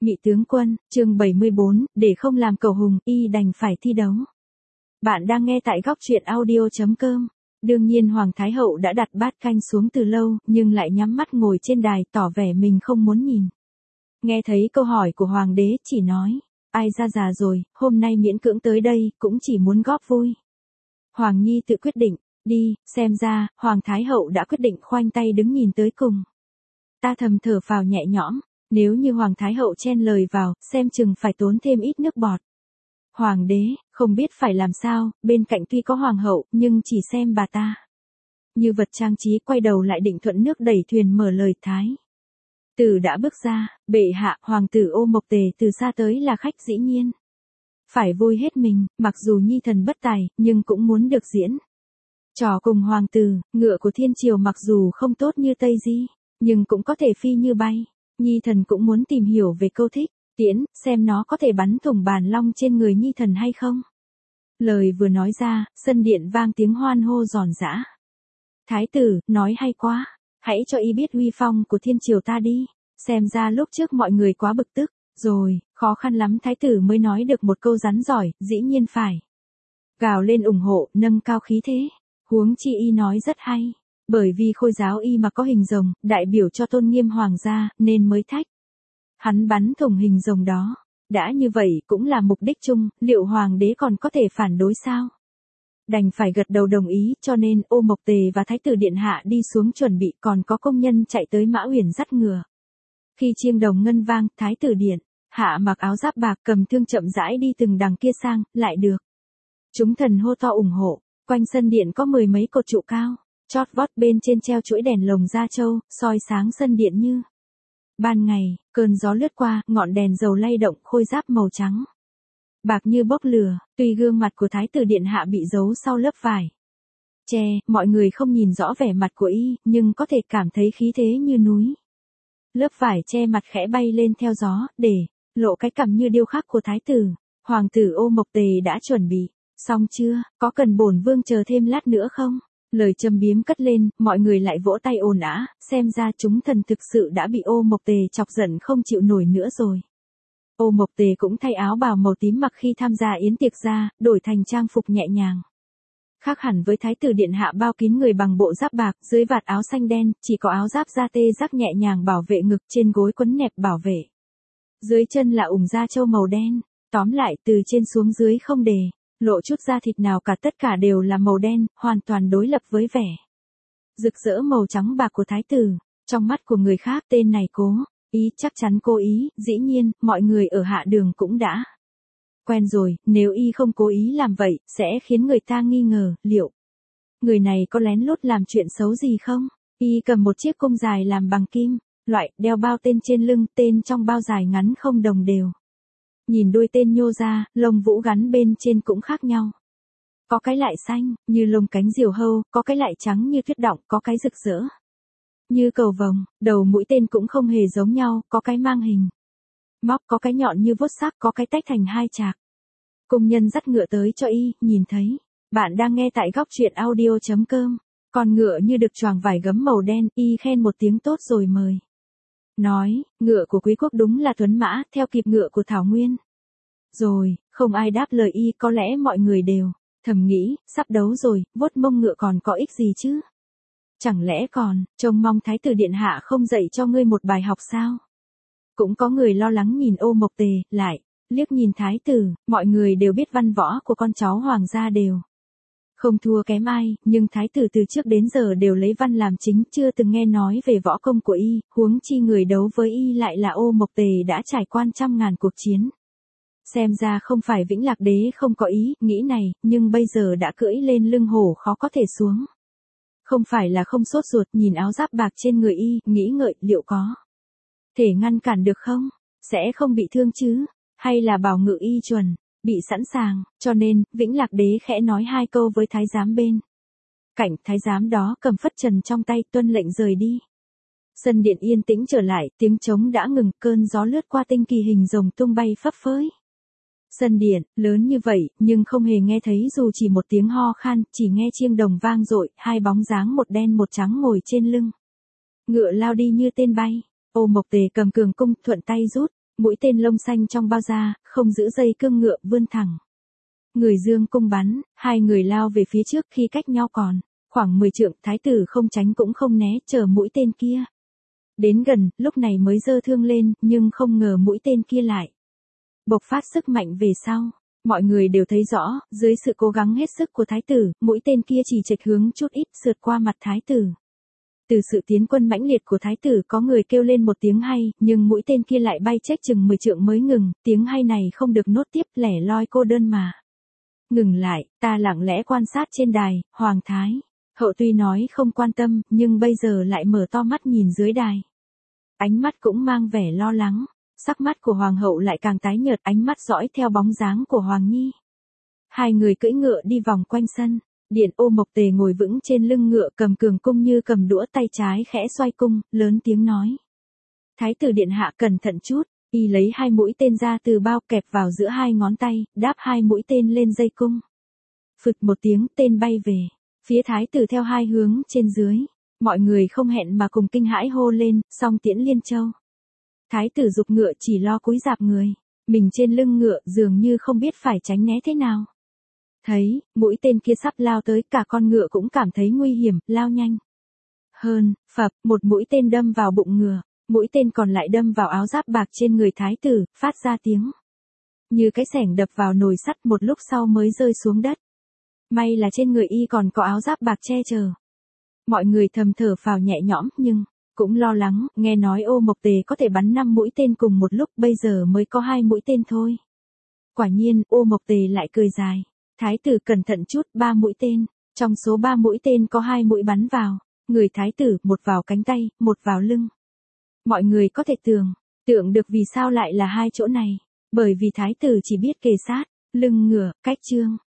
Nhị tướng quân, chương 74, để không làm cầu hùng, y đành phải thi đấu. Bạn đang nghe tại góc truyện audio.com. Đương nhiên Hoàng Thái Hậu đã đặt bát canh xuống từ lâu, nhưng lại nhắm mắt ngồi trên đài tỏ vẻ mình không muốn nhìn. Nghe thấy câu hỏi của Hoàng đế chỉ nói, ai ra già rồi, hôm nay miễn cưỡng tới đây, cũng chỉ muốn góp vui. Hoàng Nhi tự quyết định, đi, xem ra, Hoàng Thái Hậu đã quyết định khoanh tay đứng nhìn tới cùng. Ta thầm thở phào nhẹ nhõm. Nếu như Hoàng Thái Hậu chen lời vào, xem chừng phải tốn thêm ít nước bọt. Hoàng đế, không biết phải làm sao, bên cạnh tuy có Hoàng hậu, nhưng chỉ xem bà ta. Như vật trang trí quay đầu lại định thuận nước đẩy thuyền mở lời Thái tử đã bước ra, bệ hạ, Hoàng tử Ô Mộc Tề từ xa tới là khách dĩ nhiên. Phải vui hết mình, mặc dù nhi thần bất tài, nhưng cũng muốn được diễn. Trò cùng Hoàng tử, ngựa của thiên triều mặc dù không tốt như Tây Di, nhưng cũng có thể phi như bay. Nhi thần cũng muốn tìm hiểu về câu thích, tiễn, xem nó có thể bắn thủng bàn long trên người nhi thần hay không. Lời vừa nói ra, sân điện vang tiếng hoan hô giòn giã. Thái tử, nói hay quá, hãy cho y biết uy phong của thiên triều ta đi, xem ra lúc trước mọi người quá bực tức, rồi, khó khăn lắm thái tử mới nói được một câu rắn giỏi, dĩ nhiên phải. Gào lên ủng hộ, nâng cao khí thế, huống chi y nói rất hay. Bởi vì khôi giáo y mà có hình rồng, đại biểu cho tôn nghiêm hoàng gia, nên mới thách. Hắn bắn thủng hình rồng đó. Đã như vậy cũng là mục đích chung, liệu hoàng đế còn có thể phản đối sao? Đành phải gật đầu đồng ý, cho nên Ô Mộc Tề và Thái tử Điện Hạ đi xuống chuẩn bị, còn có công nhân chạy tới Mã Uyển dắt ngựa. Khi chiêng đồng ngân vang, Thái tử Điện Hạ mặc áo giáp bạc cầm thương chậm rãi đi từng đằng kia sang, lại được. Chúng thần hô to ủng hộ, quanh sân điện có 10 mấy cột trụ cao. Chót vót bên trên treo chuỗi đèn lồng da trâu, soi sáng sân điện như ban ngày, cơn gió lướt qua, ngọn đèn dầu lay động khôi giáp màu trắng. Bạc như bốc lửa, tuy gương mặt của Thái tử Điện Hạ bị giấu sau lớp vải che, mọi người không nhìn rõ vẻ mặt của y, nhưng có thể cảm thấy khí thế như núi. Lớp vải che mặt khẽ bay lên theo gió, để lộ cái cằm như điêu khắc của Thái tử. Hoàng tử Ô Mộc Tề đã chuẩn bị, xong chưa, có cần bổn vương chờ thêm lát nữa không? Lời châm biếm cất lên, mọi người lại vỗ tay ồn ào, xem ra chúng thần thực sự đã bị Ô Mộc Tề chọc giận không chịu nổi nữa rồi. Ô Mộc Tề cũng thay áo bào màu tím mặc khi tham gia yến tiệc ra, đổi thành trang phục nhẹ nhàng. Khác hẳn với Thái tử Điện Hạ bao kín người bằng bộ giáp bạc, dưới vạt áo xanh đen, chỉ có áo giáp da tê giác nhẹ nhàng bảo vệ ngực, trên gối quấn nẹp bảo vệ. Dưới chân là ủng da trâu màu đen, tóm lại từ trên xuống dưới không để lộ chút da thịt nào cả, tất cả đều là màu đen, hoàn toàn đối lập với vẻ rực rỡ màu trắng bạc của thái tử. Trong mắt của người khác tên này cố ý, chắc chắn cố ý, dĩ nhiên, mọi người ở hạ đường cũng đã quen rồi, nếu y không cố ý làm vậy, sẽ khiến người ta nghi ngờ, liệu người này có lén lút làm chuyện xấu gì không? Y cầm một chiếc cung dài làm bằng kim, loại, đeo bao tên trên lưng, tên trong bao dài ngắn không đồng đều. Nhìn đuôi tên nhô ra, lông vũ gắn bên trên cũng khác nhau. Có cái lại xanh, như lông cánh diều hâu, có cái lại trắng như tuyết động, có cái rực rỡ như cầu vồng, đầu mũi tên cũng không hề giống nhau, có cái mang hình móc, có cái nhọn như vuốt sắc, có cái tách thành hai chạc. Công nhân dắt ngựa tới cho y, nhìn thấy. Bạn đang nghe tại góc truyện audio.com. Con ngựa như được choàng vải gấm màu đen, y khen một tiếng tốt rồi mời. Nói, ngựa của quý quốc đúng là tuấn mã, theo kịp ngựa của Thảo Nguyên. Rồi, không ai đáp lời y, có lẽ mọi người đều thầm nghĩ, sắp đấu rồi, vuốt mông ngựa còn có ích gì chứ? Chẳng lẽ còn, trông mong Thái tử Điện Hạ không dạy cho ngươi một bài học sao? Cũng có người lo lắng nhìn Ô Mộc Tề, lại liếc nhìn thái tử, mọi người đều biết văn võ của con cháu hoàng gia đều không thua kém ai, nhưng thái tử từ trước đến giờ đều lấy văn làm chính, chưa từng nghe nói về võ công của y, huống chi người đấu với y lại là Ô Mộc Tề đã trải qua trăm ngàn cuộc chiến. Xem ra không phải Vĩnh Lạc đế không có ý, nghĩ này, nhưng bây giờ đã cưỡi lên lưng hổ khó có thể xuống. Không phải là không sốt ruột, nhìn áo giáp bạc trên người y, nghĩ ngợi, liệu có thể ngăn cản được không? Sẽ không bị thương chứ? Hay là bảo ngự y chuẩn bị sẵn sàng, cho nên, Vĩnh Lạc đế khẽ nói hai câu với thái giám bên cạnh, thái giám đó cầm phất trần trong tay, tuân lệnh rời đi. Sân điện yên tĩnh trở lại, tiếng trống đã ngừng, cơn gió lướt qua tinh kỳ hình rồng tung bay phấp phới. Sân điện, lớn như vậy, nhưng không hề nghe thấy dù chỉ một tiếng ho khan, chỉ nghe chiêng đồng vang dội, hai bóng dáng một đen một trắng ngồi trên lưng ngựa lao đi như tên bay. Ô Mộc Tề cầm cường cung, thuận tay rút mũi tên lông xanh trong bao da, không giữ dây cương ngựa vươn thẳng. Người dương cung bắn, hai người lao về phía trước khi cách nhau còn khoảng 10 trượng, thái tử không tránh cũng không né, chờ mũi tên kia. Đến gần, lúc này mới giơ thương lên, nhưng không ngờ mũi tên kia lại bộc phát sức mạnh về sau. Mọi người đều thấy rõ, dưới sự cố gắng hết sức của thái tử, mũi tên kia chỉ chệch hướng chút ít sượt qua mặt thái tử. Từ sự tiến quân mãnh liệt của thái tử có người kêu lên một tiếng hay, nhưng mũi tên kia lại bay chếch chừng 10 trượng mới ngừng, tiếng hay này không được nốt tiếp, lẻ loi cô đơn mà. Ngừng lại, ta lặng lẽ quan sát trên đài, Hoàng Thái Hậu tuy nói không quan tâm, nhưng bây giờ lại mở to mắt nhìn dưới đài. Ánh mắt cũng mang vẻ lo lắng, sắc mắt của Hoàng hậu lại càng tái nhợt, ánh mắt dõi theo bóng dáng của Hoàng Nhi. Hai người cưỡi ngựa đi vòng quanh sân. Điện Ô Mộc Tề ngồi vững trên lưng ngựa, cầm cường cung như cầm đũa, tay trái khẽ xoay cung, lớn tiếng nói. Thái tử điện hạ cẩn thận chút, y lấy hai mũi tên ra từ bao kẹp vào giữa hai ngón tay, đáp hai mũi tên lên dây cung. Phực một tiếng, tên bay về phía thái tử theo hai hướng trên dưới. Mọi người không hẹn mà cùng kinh hãi hô lên, song tiễn liên châu. Thái tử giục ngựa chỉ lo cúi rạp người, mình trên lưng ngựa dường như không biết phải tránh né thế nào. Thấy, mũi tên kia sắp lao tới, cả con ngựa cũng cảm thấy nguy hiểm, lao nhanh hơn, phập, một mũi tên đâm vào bụng ngựa, mũi tên còn lại đâm vào áo giáp bạc trên người thái tử, phát ra tiếng như cái xẻng đập vào nồi sắt, một lúc sau mới rơi xuống đất. May là trên người y còn có áo giáp bạc che chở. Mọi người thầm thở phào nhẹ nhõm, nhưng cũng lo lắng, nghe nói Ô Mộc Tề có thể bắn 5 mũi tên cùng một lúc, bây giờ mới có 2 mũi tên thôi. Quả nhiên, Ô Mộc Tề lại cười dài. Thái tử cẩn thận chút, 3 mũi tên, trong số 3 mũi tên có 2 mũi bắn vào người thái tử, một vào cánh tay, một vào lưng. Mọi người có thể tưởng tượng được vì sao lại là hai chỗ này, bởi vì thái tử chỉ biết kề sát lưng ngựa, cách chương